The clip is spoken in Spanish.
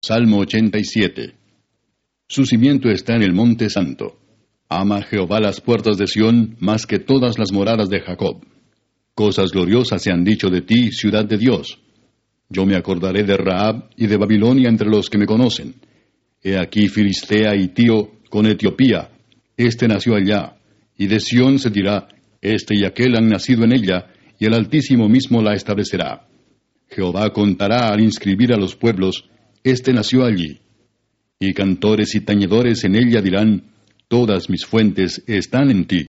Salmo 87. Su cimiento está en el monte santo. Ama Jehová las puertas de Sión más que todas las moradas de Jacob. Cosas gloriosas se han dicho de ti, ciudad de Dios. Yo me acordaré de Rahab y de Babilonia entre los que me conocen. He aquí Filistea y Tío con Etiopía. Este nació allá. Y de Sión se dirá, este y aquel han nacido en ella, y el Altísimo mismo la establecerá. Jehová contará al inscribir a los pueblos, este nació allí. Y cantores y tañedores en ella dirán, todas mis fuentes están en ti.